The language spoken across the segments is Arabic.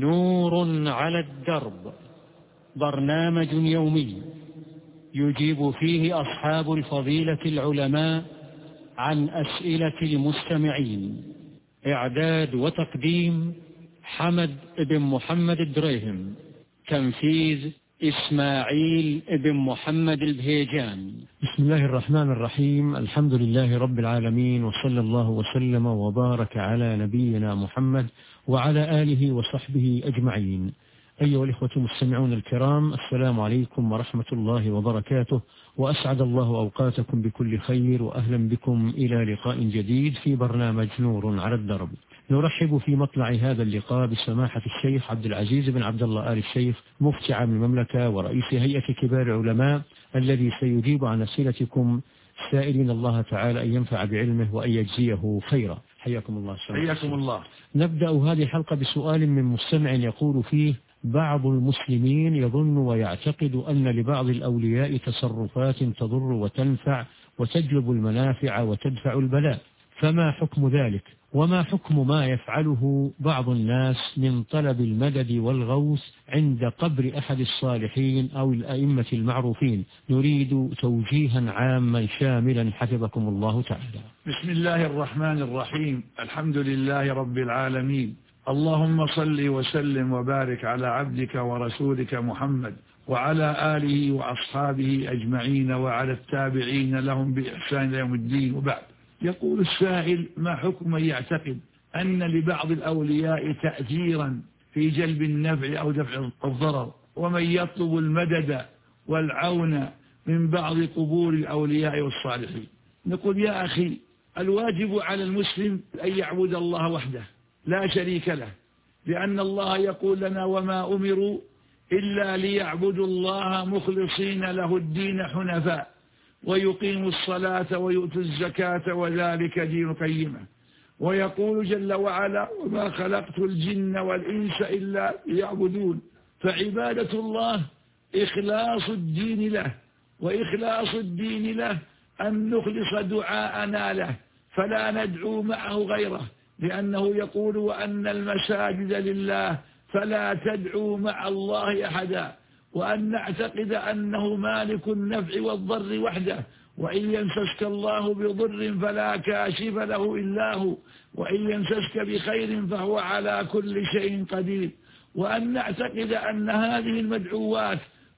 نور على الدرب، برنامج يومي يجيب فيه أصحاب الفضيلة العلماء عن أسئلة المستمعين. إعداد وتقديم حمد بن محمد الدريهم. تنفيذ إسماعيل بن محمد البهيجان. بسم الله الرحمن الرحيم. الحمد لله رب العالمين، وصلى الله وسلم وبارك على نبينا محمد وعلى آله وصحبه أجمعين. أيها الإخوة المستمعون الكرام، السلام عليكم ورحمة الله وبركاته، وأسعد الله أوقاتكم بكل خير، وأهلا بكم إلى لقاء جديد في برنامج نور على الدرب. نرحب في مطلع هذا اللقاء بسماحة الشيخ عبد العزيز بن عبد الله آل الشيخ، مفتي عام المملكة ورئيس هيئة كبار العلماء، الذي سيجيب عن أسئلتكم، سائلين الله تعالى أن ينفع بعلمه وأن يجزيه خيرا. حياكم الله. حياكم الله. نبدأ هذه الحلقة بسؤال من مستمع يقول فيه: بعض المسلمين يظن ويعتقد أن لبعض الأولياء تصرفات تضر وتنفع وتجلب المنافع وتدفع البلاء، فما حكم ذلك؟ وما حكم ما يفعله بعض الناس من طلب المدد والغوث عند قبر أحد الصالحين أو الأئمة المعروفين؟ نريد توجيها عاما شاملا حفظكم الله تعالى. بسم الله الرحمن الرحيم. الحمد لله رب العالمين، اللهم صل وسلم وبارك على عبدك ورسولك محمد وعلى آله وأصحابه أجمعين وعلى التابعين لهم بإحسان إلى يوم الدين. وبعد، يقول السائل: ما حكم من يعتقد أن لبعض الأولياء تأثيرا في جلب النفع أو دفع الضرر، ومن يطلب المدد والعون من بعض قبور الأولياء والصالحين؟ نقول: يا أخي، الواجب على المسلم أن يعبد الله وحده لا شريك له، لأن الله يقول لنا: وما أمروا إلا ليعبدوا الله مخلصين له الدين حنفاء ويقيموا الصلاة ويؤتوا الزكاة وذلك دين القيمة. ويقول جل وعلا: وما خلقت الجن والإنس إلا ليعبدون. فعبادة الله إخلاص الدين له، وإخلاص الدين له أن نخلص دعاءنا له، فلا ندعو معه غيره، لأنه يقول: وأن المساجد لله فلا تدعوا مع الله أحدا. وأن نعتقد أنه مالك النفع والضر وحده، وإن يمسسك الله بضر فلا كاشف له إلا هو، وإن يمسسك بخير فهو على كل شيء قدير. وأن نعتقد أن هذه المدعوات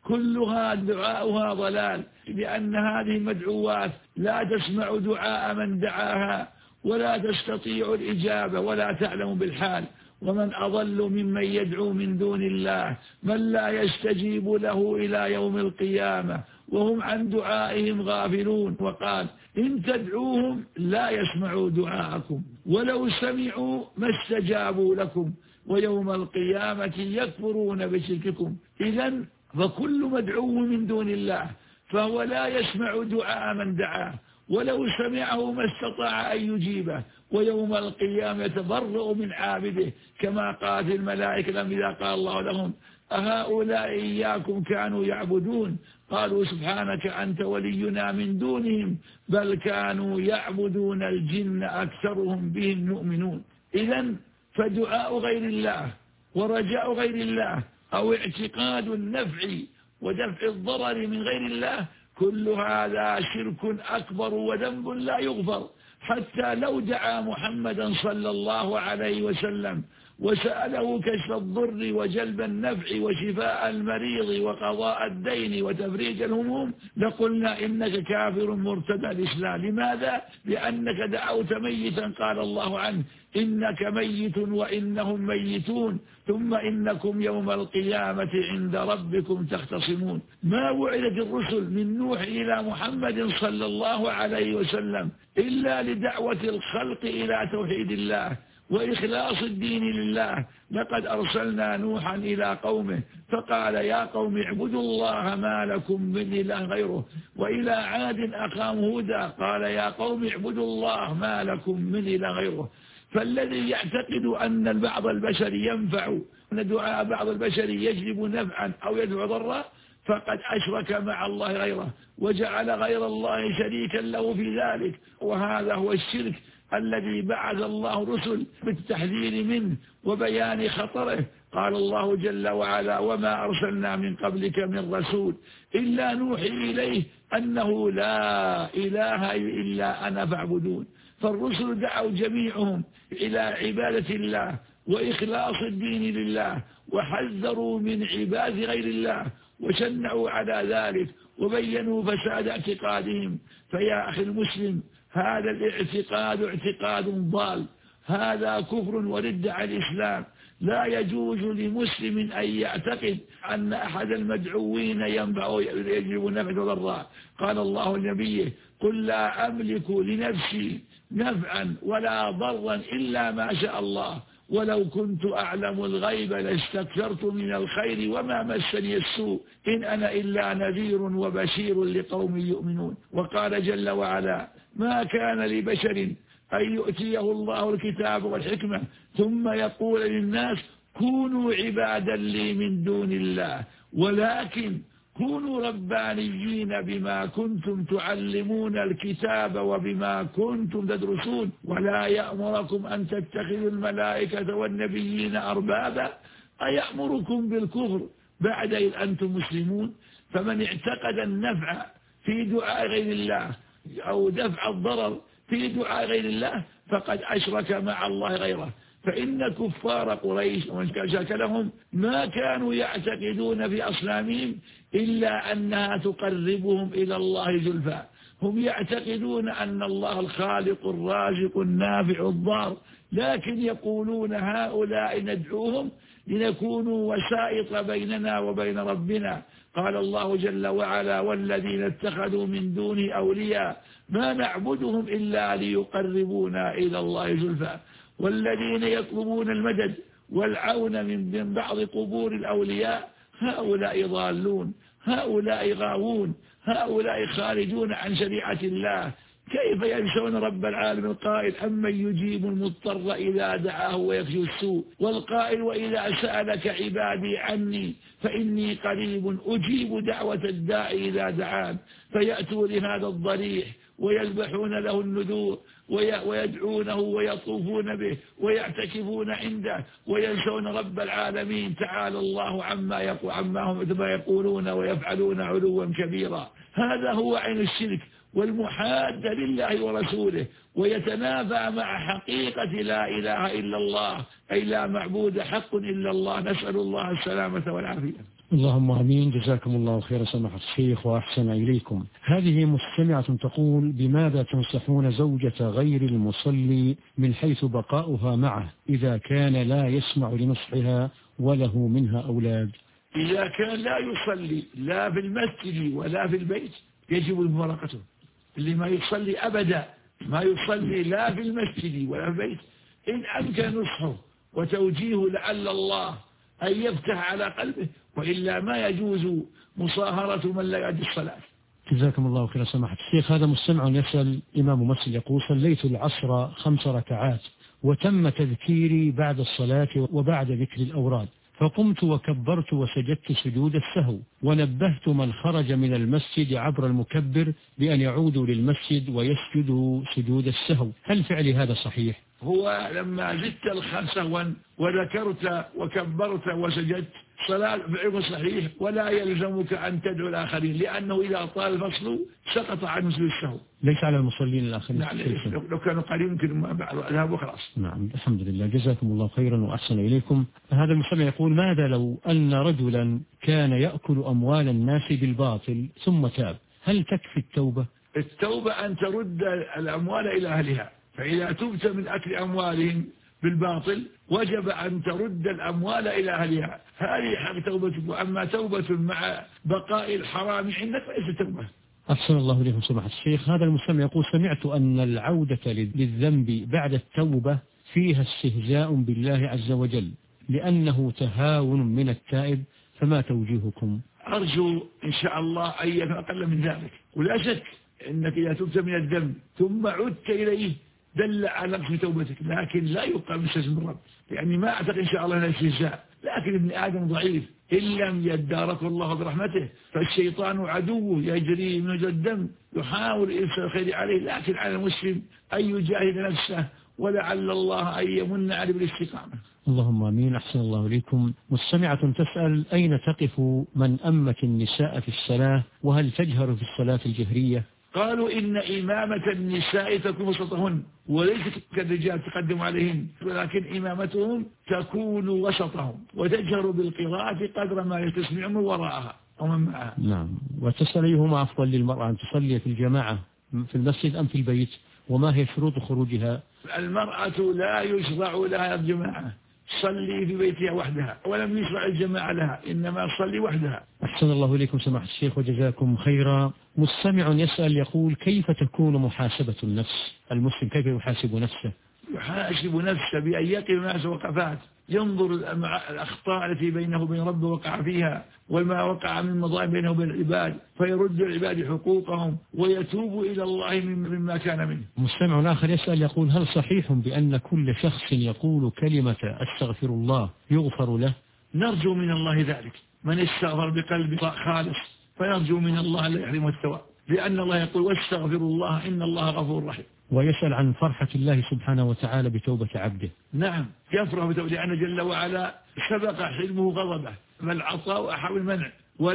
كلها دعاؤها ضلال، لأن هذه المدعوات لا تسمع دعاء من دعاها ولا تستطيع الإجابة ولا تعلم بالحال. ومن أضل ممن يدعو من دون الله من لا يستجيب له إلى يوم القيامة وهم عن دعائهم غافلون. وقال: إن تدعوهم لا يسمعوا دعاءكم ولو سمعوا ما استجابوا لكم ويوم القيامة يكفرون بشرككم. إذن فكل مدعو من دون الله فهو لا يسمع دعاء من دعاه، ولو سمعه ما استطاع أن يجيبه، ويوم القيامة يتبرأ من عابده، كما قالت الملائكة إذا قال الله لهم: أهؤلاء إياكم كانوا يعبدون؟ قالوا: سبحانك أنت ولينا من دونهم بل كانوا يعبدون الجن أكثرهم بهم يؤمنون. إذن فدعاء غير الله ورجاء غير الله أو اعتقاد النفع ودفع الضرر من غير الله، كل هذا شرك أكبر وذنب لا يغفر. حتى لو دعا محمدا صلى الله عليه وسلم وسأله كشف الضر وجلب النفع وشفاء المريض وقضاء الدين وتفريج الهموم لقلنا: إنك كافر مرتد الإسلام. لماذا؟ لأنك دعوت ميتا قال الله عنه: إنك ميت وإنهم ميتون ثم إنكم يوم القيامة عند ربكم تختصمون. ما وعدت الرسل من نوح إلى محمد صلى الله عليه وسلم إلا لدعوة الخلق إلى توحيد الله وإخلاص الدين لله. لقد أرسلنا نوحا إلى قومه فقال: يا قوم اعبدوا الله ما لكم من إله غيره. وإلى عاد أخاهم هودا قال: يا قوم اعبدوا الله ما لكم من إله غيره. فالذي يعتقد أن بعض البشر ينفع، أن دعاء بعض البشر يجلب نفعا أو يدفع ضرا، فقد أشرك مع الله غيره وجعل غير الله شريكا له في ذلك، وهذا هو الشرك الذي بعث الله رسل بالتحذير منه وبيان خطره. قال الله جل وعلا: وما أرسلنا من قبلك من رسول إلا نوحي إليه أنه لا إله إلا أنا فاعبدون. فالرسل دعوا جميعهم إلى عبادة الله وإخلاص الدين لله، وحذروا من عباد غير الله، وشنعوا على ذلك، وبينوا فساد اعتقادهم. فيا أخي المسلم، هذا الاعتقاد اعتقاد ضال، هذا كفر ورد عن الإسلام. لا يجوز لمسلم أن يعتقد أن أحد المدعوين ينفع يجلب نفع وضرا. قال الله لنبيه: قل لا أملك لنفسي نفعا ولا ضرا إلا ما شاء الله، ولو كنت أعلم الغيب لاستكثرت من الخير وما مسني السوء، إن أنا إلا نذير وبشير لقوم يؤمنون. وقال جل وعلا: ما كان لبشر أن يؤتيه الله الكتاب والحكمة ثم يقول للناس كونوا عبادا لي من دون الله، ولكن كونوا ربانيين بما كنتم تعلمون الكتاب وبما كنتم تدرسون، ولا يأمركم أن تتخذوا الملائكة والنبيين أربابا أيأمركم بالكفر بعد إذ أنتم مسلمون. فمن اعتقد النفع في دعاء غير الله أو دفع الضرر في دعاء غير الله فقد أشرك مع الله غيره. فإن كفار قريش ومن شاكلهم ما كانوا يعتقدون في أصنامهم إلا أنها تقربهم إلى الله زلفى. هم يعتقدون أن الله الخالق الرازق النافع الضار، لكن يقولون هؤلاء ندعوهم لنكونوا وسائط بيننا وبين ربنا. قال الله جل وعلا: والذين اتخذوا من دونه أولياء ما نعبدهم إلا ليقربونا إلى الله زلفى. والذين يطلبون المدد والعون من بعض قبور الأولياء هؤلاء ضالون، هؤلاء غاوون، هؤلاء خارجون عن شريعة الله. كيف ينسون رب العالمين القائل: أمن يجيب المضطر إذا دعاه ويكشف السوء، والقائل: وإذا سألك عبادي عني فإني قريب أجيب دعوة الداعي إذا دعان. فيأتوا لهذا الضريح ويذبحون له النذور ويدعونه ويطوفون به ويعتكفون عنده وينسون رب العالمين تعالى الله عما هم يقولون ويفعلون علوا كبيرا. هذا هو عين الشرك والمحاد لله ورسوله، ويتنافى مع حقيقة لا إله إلا الله، أي لا معبود حق إلا الله. نسأل الله السلامة والعافية. اللهم امين. جزاكم الله خير سماحة الشيخ واحسن اليكم. هذه مستمعة تقول: بماذا تنصحون زوجة غير المصلي من حيث بقاؤها معه إذا كان لا يسمع لنصحها وله منها أولاد؟ إذا كان لا يصلي لا في المسجد ولا في البيت يجب مفارقته. اللي ما يصلي أبدا، ما يصلي لا في المسجد ولا في البيت، إن أمكن نصحه وتوجيهه لعل الله أن يفتح على قلبه، وإلا ما يجوز مصاهرة من لا يؤدي الصلاة. جزاكم الله خير سماحة الشيخ. هذا مستمع يسأل: إمام مسجد يقول: صليت العصر 5 ركعات وتم تذكيري بعد الصلاة وبعد ذكر الأوراد، فقمت وكبرت وسجدت سجود السهو، ونبهت من خرج من المسجد عبر المكبر بأن يعودوا للمسجد ويسجدوا سجود السهو، هل فعلي هذا صحيح؟ هو لما زدت الخمسة وذكرت وكبرت وسجدت صلاة فعله صحيح، ولا يلزمك أن تدعو الآخرين، لأنه إذا طال الفصل سقط عن سجود السهو. ليس على المصلين الآخرين. نعم، لو كانوا قليل يمكن ذهب وخلاص. نعم، الحمد لله. جزاكم الله خيرا وأحسن إليكم. هذا المستمع يقول: ماذا لو أن رجلا كان يأكل أموال الناس بالباطل ثم تاب، هل تكفي التوبة؟ التوبة أن ترد الأموال إلى أهلها، فإذا تبت من أكل أموالهم بالباطل وجب أن ترد الأموال إلى أهلها، هذه حق توبة. أما توبة مع بقاء الحرام عندك فليس توبة. أحسن الله إليكم سماحة الشيخ. هذا المستمع يقول: سمعت أن العودة للذنب بعد التوبة فيها استهزاء بالله عز وجل لأنه تهاون من التائب، فما توجيهكم؟ أرجو إن شاء الله أن يكون أقل من ذلك، ولا شك أنك إذا تبت من الذنب ثم عدت إليه دل على نقص توبتك، لكن لا يبقى من سجن الرب، يعني ما أعتقد إن شاء الله أنه استهزاء. لكن ابن آدم ضعيف، إن لم يداركه الله برحمته فالشيطان عدوه يجري من الدم يحاول إرسال الخير عليه. لكن على المسلم أن يجاهد نفسه ولعل الله أن يمن عليه بالاستقامة. اللهم آمين. أحسن الله إليكم. مستمعة تسأل: أين تقف من أمت النساء في الصلاة، وهل تجهر في الصلاة الجهرية؟ قالوا إن إمامة النساء تكون وسطهن، وليست كالرجال تقدم عليهن، ولكن إمامتهم تكون وسطهم، وتجهر بالقراءة قدر ما يستسمع من وراءها أو من معها. نعم. وتسأل أيهما أفضل للمرأة، أن تصلي في الجماعة في المسجد أم في البيت، وما هي شروط خروجها؟ المرأة لا يشرع لها الجماعة، صلي في بيتها وحدها، ولم يشرع الجماعة لها، إنما صلي وحدها. أحسن الله إليكم سماحة الشيخ وجزاكم خيرا. مستمع يسأل يقول: كيف تكون محاسبة النفس؟ المسلم كيف يحاسب نفسه؟ يحاسب نفسه بأن يقف الناس وقفات، ينظر الأخطاء التي بينه وبين ربه وقع فيها، وما وقع من مظالم بينه وبين العباد، فيرد العباد حقوقهم ويتوب إلى الله مما كان منه. مستمع آخر يسأل يقول: هل صحيح بأن كل شخص يقول كلمة أستغفر الله يغفر له؟ نرجو من الله ذلك، من استغفر بقلب خالص فيرجو من الله لا يحرمه الثواب، لأن الله يقول: واستغفر الله إن الله غفور رحيم. ويسأل عن فرحة الله سبحانه وتعالى بتوبة عبده. نعم، يفرح بتوبة، لأن جل وعلا سبق حلمه غضبه، فالعطاء أحب المنع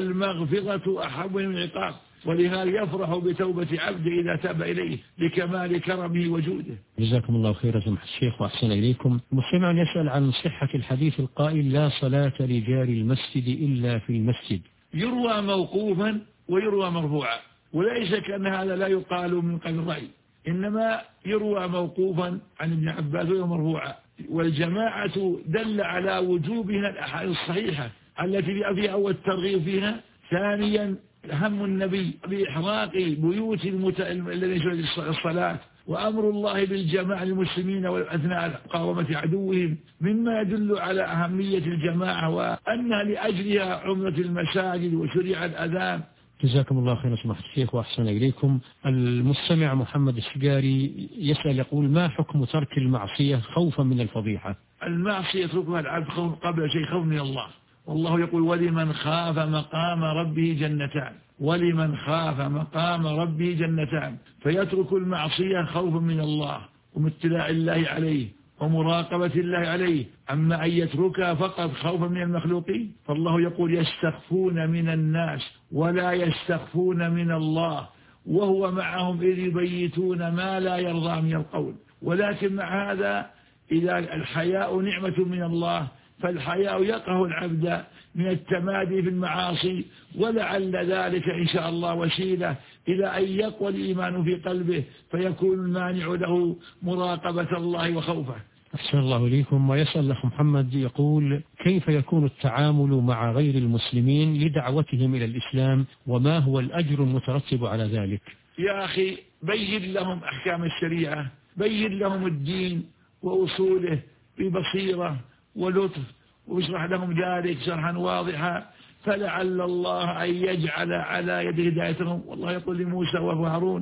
والمغفرة أحب من العقاب، ولهذا يفرح بتوبة عبده إذا تاب إليه لكمال كرمه وجوده. جزاكم الله خيرا سماحة الشيخ وأحسن إليكم. مستمع يسأل عن صحة الحديث القائل: لا صلاة لجار المسجد إلا في المسجد. يروى موقوفا ويروى مرفوعا، وليس كأن هذا لا يقال من قبل الرأي، إنما يروى موقوفا عن ابن عباس ومرفوعا، والجماعة دل على وجوبها الأحاديث الصحيحة التي فيها أول الترغيب فيها. ثانيا هم النبي بإحراق بيوت الذين يشهدون الصلاة، وأمر الله بالجماعة للمسلمين وأثناء مقاومة عدوهم، مما يدل على أهمية الجماعة وأنها لأجلها عمرة المساجد وشريعة الأذان. جزاكم الله خيرا سماحة الشيخ وأحسن إليكم. المستمع محمد السجاري يسأل يقول: ما حكم ترك المعصية خوفا من الفضيحة؟ المعصية يتركها العبد قبل شيء خوف من الله، والله يقول: ولمن خاف مقام ربه جنتان، ولمن خاف مقام ربه جنتان، فيترك المعصية خوفا من الله ومتلاع الله عليه ومراقبة الله عليه، أما أن يتركها فقط خوفا من المخلوقين، فالله يقول: يستخفون من الناس ولا يستخفون من الله وهو معهم إذ يبيتون ما لا يرضى من القول. ولكن مع هذا إذا الحياء نعمة من الله، فالحياء يقهر العبد من التمادي في المعاصي، ولعل ذلك إن شاء الله وسيلة إلى أن يقوى الإيمان في قلبه، فيكون المانع له مراقبة الله وخوفه. أحسن الله إليكم. ويسأل الأخ محمد يقول: كيف يكون التعامل مع غير المسلمين لدعوتهم إلى الإسلام، وما هو الأجر المترتب على ذلك؟ يا أخي، بين لهم أحكام الشريعة، بين لهم الدين وأصوله ببصيرة ولطف، واشرح لهم ذلك شرحا واضحا، فلعل الله أن يجعل على يد هدايتهم. والله يقول لموسى وهارون: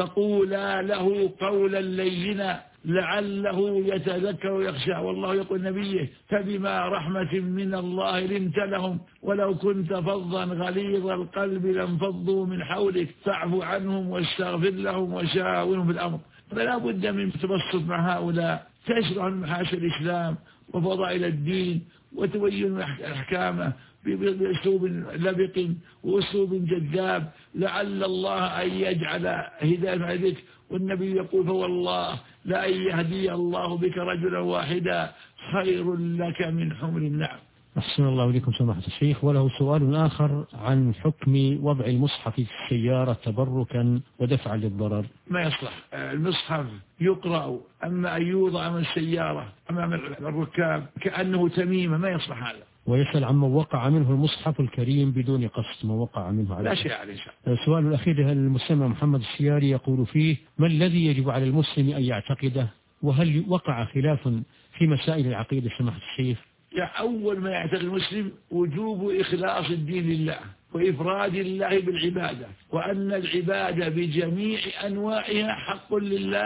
فقولا له قولا لينا لعله يتذكر ويخشى. والله يقول نبيه: فبما رحمة من الله لنت لهم، ولو كنت فظا غليظ القلب لانفضوا من حولك فاعف عنهم واستغفر لهم وشاورهم في الأمر. فلا بد من تبسط مع هؤلاء، تشرح محاسن الإسلام وفضائل الدين وتبين أحكامه بأسلوب لبق وأسلوب جذاب، لعل الله أن يجعل هداية عليك. والنبي يقول: فوالله لأن يهدي الله بك رجلا واحدا خير لك من حمر النعم. أحسن الله إليكم سماحة الشيخ. وله سؤال آخر عن حكم وضع المصحف في السيارة تبركا ودفعا للضرر. ما يصلح المصحف يقرأ، أما أن يوضع من السيارة أمام الركاب كأنه تميمة، ما يصلح هذا. ويسأل عمن وقع منه المصحف الكريم بدون قصد، ما وقع منه على لا شيء عليه. السؤال الأخير المستمع محمد السياري يقول فيه: ما الذي يجب على المسلم أن يعتقده، وهل وقع خلاف في مسائل العقيدة سماحة الشيخ؟ أول ما يعتقد المسلم وجوب إخلاص الدين لله وإفراد الله بالعبادة، وأن العبادة بجميع أنواعها حق لله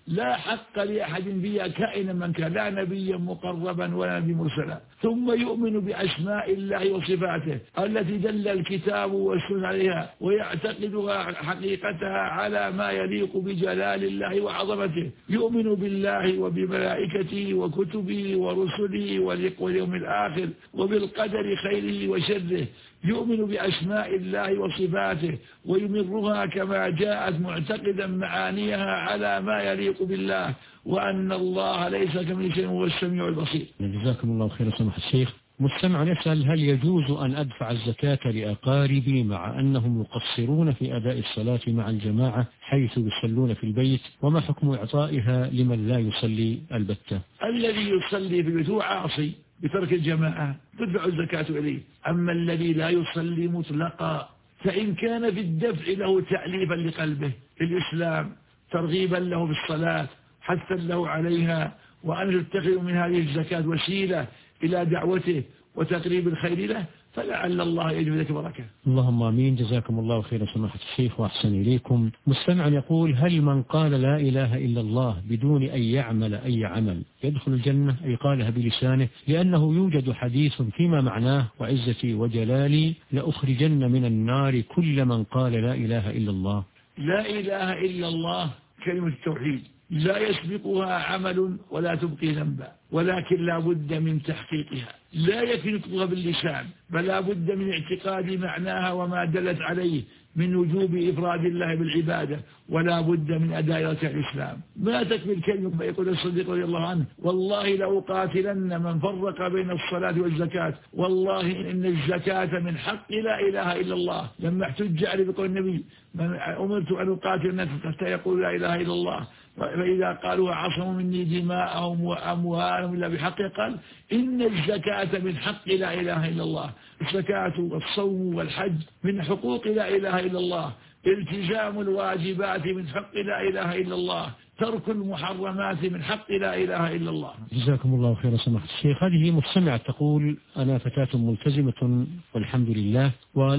لا حق لأحد فيها كائنا من كان، لا نبيا مقربا ولا نبي مرسلا. ثم يؤمن بأسماء الله وصفاته التي دل الكتاب والسنة عليها، ويعتقدها حقيقتها على ما يليق بجلال الله وعظمته. يؤمن بالله وبملائكته وكتبه ورسله واليوم الآخر وبالقدر خيره وشره. يؤمن بأسماء الله وصفاته ويمرها كما جاءت معتقدا معانيها على ما يليق بالله، وأن الله ليس كمثله شيء وهو السميع البصير. جزاكم الله خيرا سماحة الشيخ. مستمع يسأل: هل يجوز أن أدفع الزكاة لأقاربي مع أنهم يقصرون في أداء الصلاة مع الجماعة حيث يصلون في البيت، وما حكم إعطائها لمن لا يصلي البتة؟ الذي يصلي في البيت هو عاصي بترك الجماعة تدفع الزكاة إليه. أما الذي لا يصلي مطلقا فإن كان في الدفع له تعليفا لقلبه في الإسلام، ترغيبا له بالصلاة، حثا له عليها، وأن يتخذ من هذه الزكاة وسيلة إلى دعوته وتقريب الخير له، فلعل الله يجب ذلك بركة. اللهم آمين. جزاكم الله خيرا سماحة الشيخ وأحسن إليكم. مستمع يقول: هل من قال لا إله إلا الله بدون أن يعمل أي عمل يدخل الجنة؟ أي قالها بلسانه، لأنه يوجد حديث فيما معناه: وعزتي وجلالي لأخرجن من النار كل من قال لا إله إلا الله. لا إله إلا الله كلمة التوحيد لا يسبقها عمل ولا تبقي ذنبا، ولكن لا بد من تحقيقها. لا يكفي نطقها باللسان، بل لا بد من اعتقاد معناها وما دلت عليه من وجوب إفراد الله بالعبادة، ولا بد من أداء أركان الإسلام. ما تكفي الكلمة. يقول الصديق رضي الله عنه: والله لأقاتلن من فرق بين الصلاة والزكاة، والله إن الزكاة من حق لا إله إلا الله. لما احتج عليه بقول النبي: أمرت أن أقاتل الناس حتى يقول لا إله إلا الله، فإذا قالوا عصموا مني دماءهم وأموالهم إلا بحق، قال: إن الزكاة من حق لا إله إلا الله. الزكاة والصوم والحج من حقوق لا إله إلا الله، التزام الواجبات من حق لا إله إلا الله، ترك المحرمات من حق لا إله إلا الله. جزاكم الله خيرا سماحة الشيخ. هذه مستمعة تقول: أنا فتاة ملتزمة والحمد لله،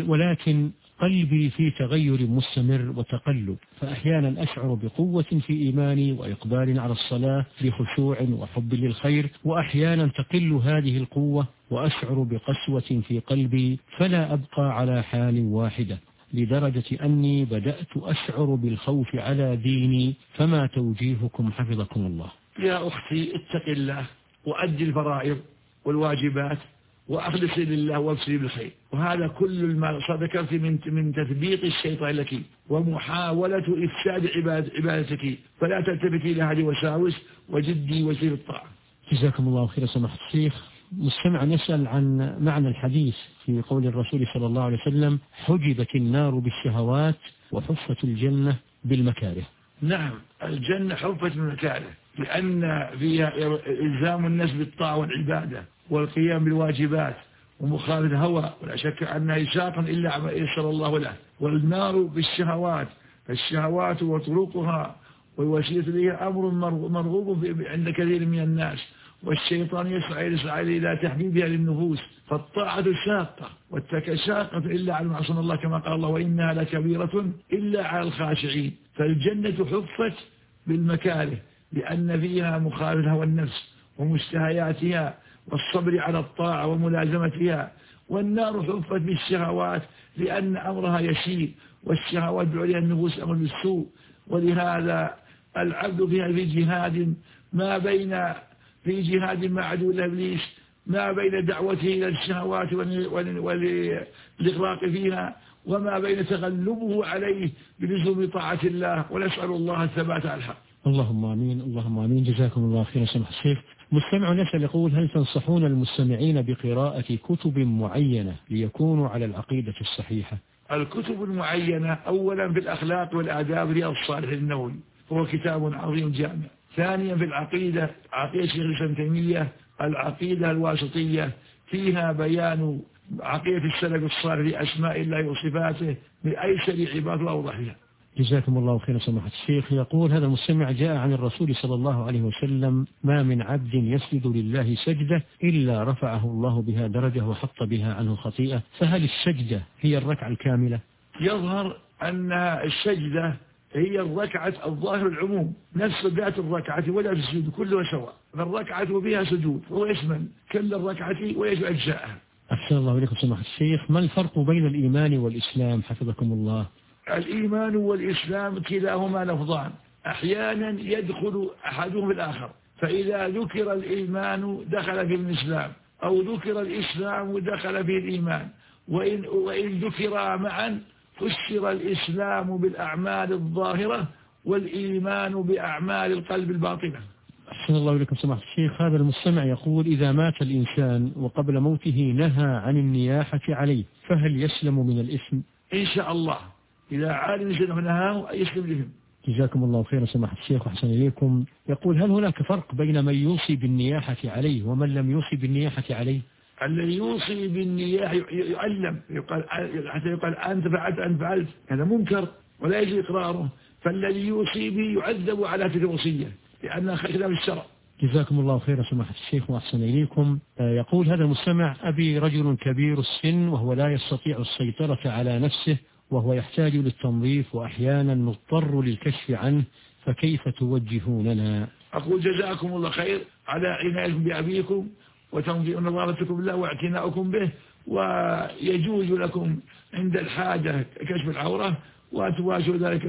ولكن قلبي في تغير مستمر وتقلب، فأحيانا أشعر بقوة في إيماني وإقبال على الصلاة بخشوع وحب للخير، وأحيانا تقل هذه القوة وأشعر بقسوة في قلبي، فلا أبقى على حال واحدة، لدرجة أني بدأت أشعر بالخوف على ديني، فما توجيهكم حفظكم الله؟ يا أختي اتق الله وأدي الفرائض والواجبات وأخلصي لله وابشري بالخير، وهذا كل ما ذكرت من تثبيط الشيطان لك ومحاولة إفساد عبادتك، فلا تلتفتي إلى هذه الوساوس وجدي وسير الطاعة. جزاكم الله خيرا سماحة الشيخ. مستمع يسأل عن معنى الحديث في قول الرسول صلى الله عليه وسلم: حجبت النار بالشهوات وحفت الجنة بالمكاره. نعم، الجنة حفت بالمكاره لأن فيها إلزام الناس بالطاعة والعبادة والقيام بالواجبات ومخالفة الهوى، ولا شك أنها إشاقا إلا ما يسر الله له. والنار بالشهوات، فالشهوات وطرقها والوسيلة إليها أمر مرغوب عند كثير من الناس، والشيطان يسعى إلى تحبيبها للنفوس، فالطاعة شاقة والترك شاقة إلا على معصية الله، كما قال الله: وإنها لكبيرة إلا على الخاشعين. فالجنة حفت بالمكاره لأن فيها مخالفة هوى النفس ومشتهياتها والصبر على الطاعة وملازمتها، والنار حفت بالشهوات لأن أمرها يسير، والشهوات بعليها النفوس أمر بالسوء. ولهذا العبد فيها في جهاد في جهاد مع عدو إبليس، ما بين دعوته إلى الشهوات والإغراق فيها، وما بين تغلبه عليه بلزوم طاعة الله، ونسأل الله الثبات على الحق. اللهم آمين. اللهم آمين. جزاكم الله خيرا سماحة الشيخ. مستمع يسأل يقول: هل تنصحون المستمعين بقراءة كتب معينة ليكونوا على العقيدة الصحيحة؟ الكتب المعينة أولا في الأخلاق والآداب رياض الصالحين النووي، هو كتاب عظيم جامع. ثانيا في العقيدة، عقيدة شيخ الإسلام ابن تيمية العقيدة الواسطية، فيها بيان عقيدة السلف الصالح في أسماء الله وصفاته بأيسر عباد وأوضحها. جزاكم الله خيرا سماحة الشيخ. يقول هذا المستمع: جاء عن الرسول صلى الله عليه وسلم: ما من عبد يسجد لله سجدة إلا رفعه الله بها درجة وحط بها عنه خطيئة، فهل السجدة هي الركعة الكاملة؟ يظهر أن السجدة هي الركعة الظاهر العموم، نفس ذات الركعة ولا السجود كله سواء، فالركعة بها سجود هو يشمل كل الركعة ويجب أجزاءها. أحسن الله إليكم سماحة الشيخ. ما الفرق بين الإيمان والإسلام حفظكم الله؟ الإيمان والإسلام كلاهما لفظان، أحيانا يدخل أحدهم في الآخر، فإذا ذكر الإيمان دخل في الإسلام، أو ذكر الإسلام دخل في الإيمان، وإن ذكرا معا فسر الإسلام بالأعمال الظاهرة والإيمان بأعمال القلب الباطنة. أحسن الله إليكم سماحة الشيخ. هذا المستمع يقول: إذا مات الإنسان وقبل موته نهى عن النياحة عليه فهل يسلم من الإثم؟ إن شاء الله، إذا عالم نهاه يسلم لهم. جزاكم الله خيرا سماحة الشيخ وأحسن إليكم. يقول: هل هناك فرق بين من يوصي بالنياحة عليه ومن لم يوصي بالنياحة عليه؟ الذي يوصي بالنياحة يعلم، حتى يقال أنت فعلت، هذا منكر ولا يجوز إقراره، فالذي يوصي به يعذب على تلك الوصية لأنها خلاف الشرع. جزاكم الله خيرا سماحة الشيخ وأحسن إليكم. يقول هذا المستمع: أبي رجل كبير السن وهو لا يستطيع السيطرة على نفسه وهو يحتاج للتنظيف وأحيانا نضطر للكشف عنه، فكيف توجهوننا؟ أقول جزاكم الله خير على عنايتكم بأبيكم ونظافتكم له واعتناؤكم به، ويجوز لكم عند الحاجة كشف العورة وتواسوا ذلك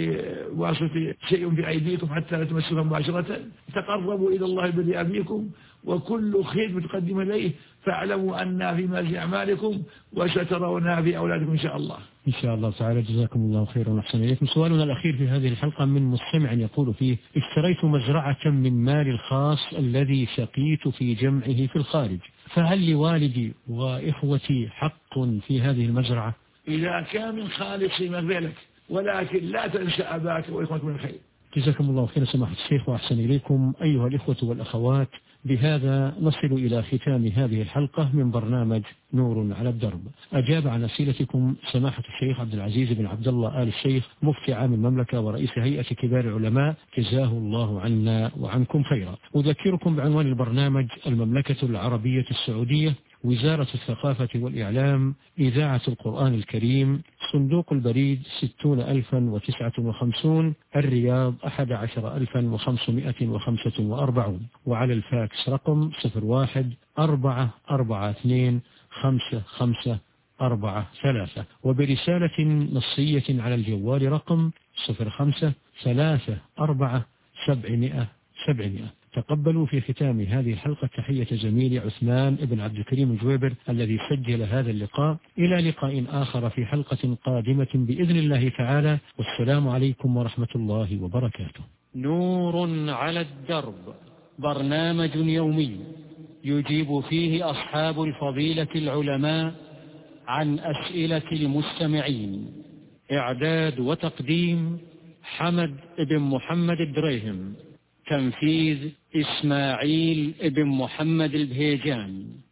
بواسطة شيء في أيديكم حتى لا تمسوها مباشرة. تقربوا إلى الله بأبيكم، وكل خير متقدم إليه فاعلموا أن في مجال أعمالكم وسترونها في أولادكم إن شاء الله. إن شاء الله تعالى. جزاكم الله خيرا وأحسن إليكم. سؤالنا الأخير في هذه الحلقة من مستمع يقول فيه: اشتريت مزرعة من مالي الخاص الذي شقيت في جمعه في الخارج، فهل لوالدي وإخوتي حق في هذه المزرعة؟ إذا كان من خالص مغفلك، ولكن لا تنسى أباك وإخوتك من الخير. جزاكم الله خيرا سماحة الشيخ وأحسن إليكم. أيها الإخوة والأخوات، بهذا نصل إلى ختام هذه الحلقة من برنامج نور على الدرب. أجاب عن أسئلتكم سماحة الشيخ عبد العزيز بن عبد الله آل الشيخ مفتي عام المملكة ورئيس هيئة كبار العلماء، جزاه الله عنا وعنكم خيرا. أذكركم بعنوان البرنامج: المملكة العربية السعودية، وزارة الثقافة والإعلام، إذاعة القرآن الكريم، صندوق البريد 60,059، الرياض 11,545، وعلى الفاكس رقم 01-442-5543، وبرسالة نصية على الجوال رقم 05-34-700-700. تقبلوا في ختام هذه الحلقة تحية زميلي عثمان بن عبد الكريم الجويبر الذي سجل هذا اللقاء. إلى لقاء آخر في حلقة قادمة بإذن الله تعالى، والسلام عليكم ورحمة الله وبركاته. نور على الدرب، برنامج يومي يجيب فيه أصحاب الفضيلة العلماء عن أسئلة المستمعين. إعداد وتقديم حمد بن محمد الدريهم، تنفيذ إسماعيل بن محمد البهيجان.